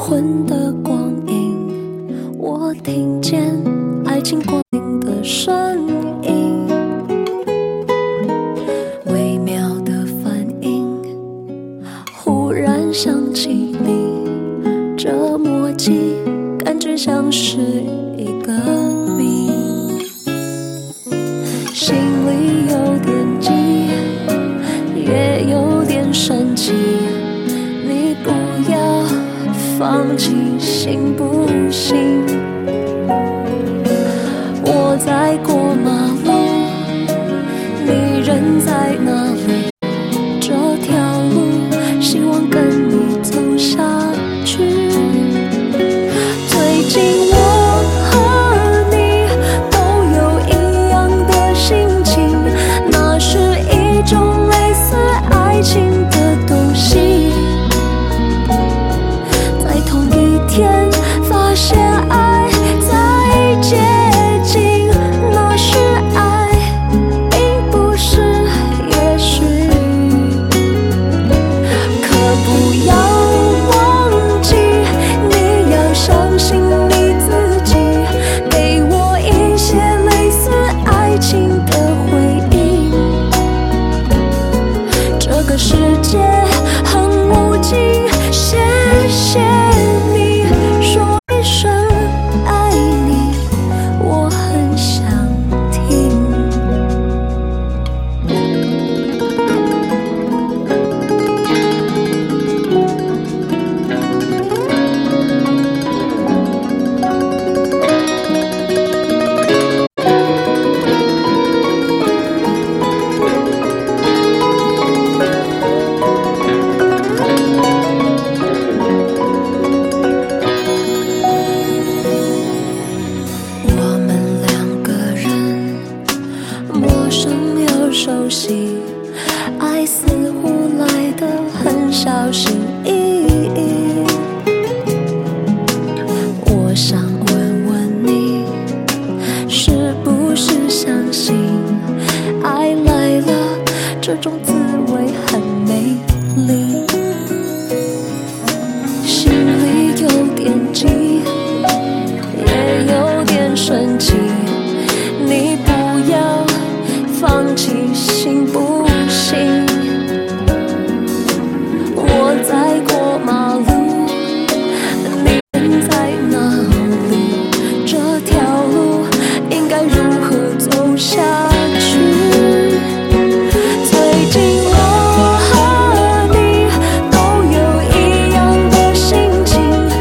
昏的光影，我听见爱情光影的声音，微妙的反应，忽然想起你，这默契感觉像是一个谜，心里有点急，也有点生气，你不要放弃，行不行？我在过马路，你人在哪里？这条路希望跟你走下去。最近我和你都有一样的心情，那是一种类似爱情的东西，在同一天发现爱在接近，那是爱，并不是也许。可不要忘记，你要相信你自己，给我一些类似爱情的回忆。这个世界很无情，谢谢你说一声爱你，我很想听。我们两个人陌生又熟悉，爱似乎来得很小心翼翼。我想问问你，是不是相信爱来了这种